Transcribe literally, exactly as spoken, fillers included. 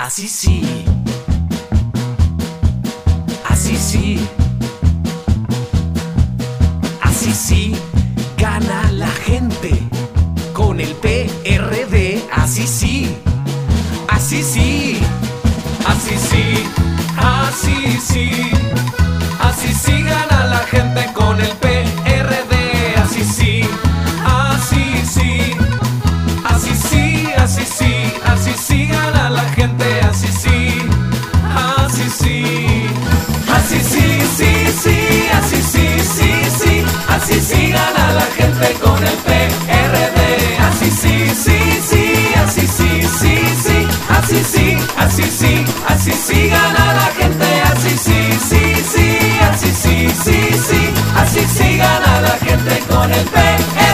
Así sí, así sí, así sí, gana la gente con el P R D. Así sí, así sí, así sí, así sí, así sí gana la gente con el P R D. Así sí, así sí, así sí, así sí, así sí gana la gente. Así sí, así sí, así sí, sí, sí, así sí, sí, sí, así sí gana la gente con el P R D. Así sí, sí, sí, así sí, sí, sí, así sí, así sí, así sí gana la gente. Así sí, sí, sí, así sí, sí, sí, así sí gana la gente con el P R D.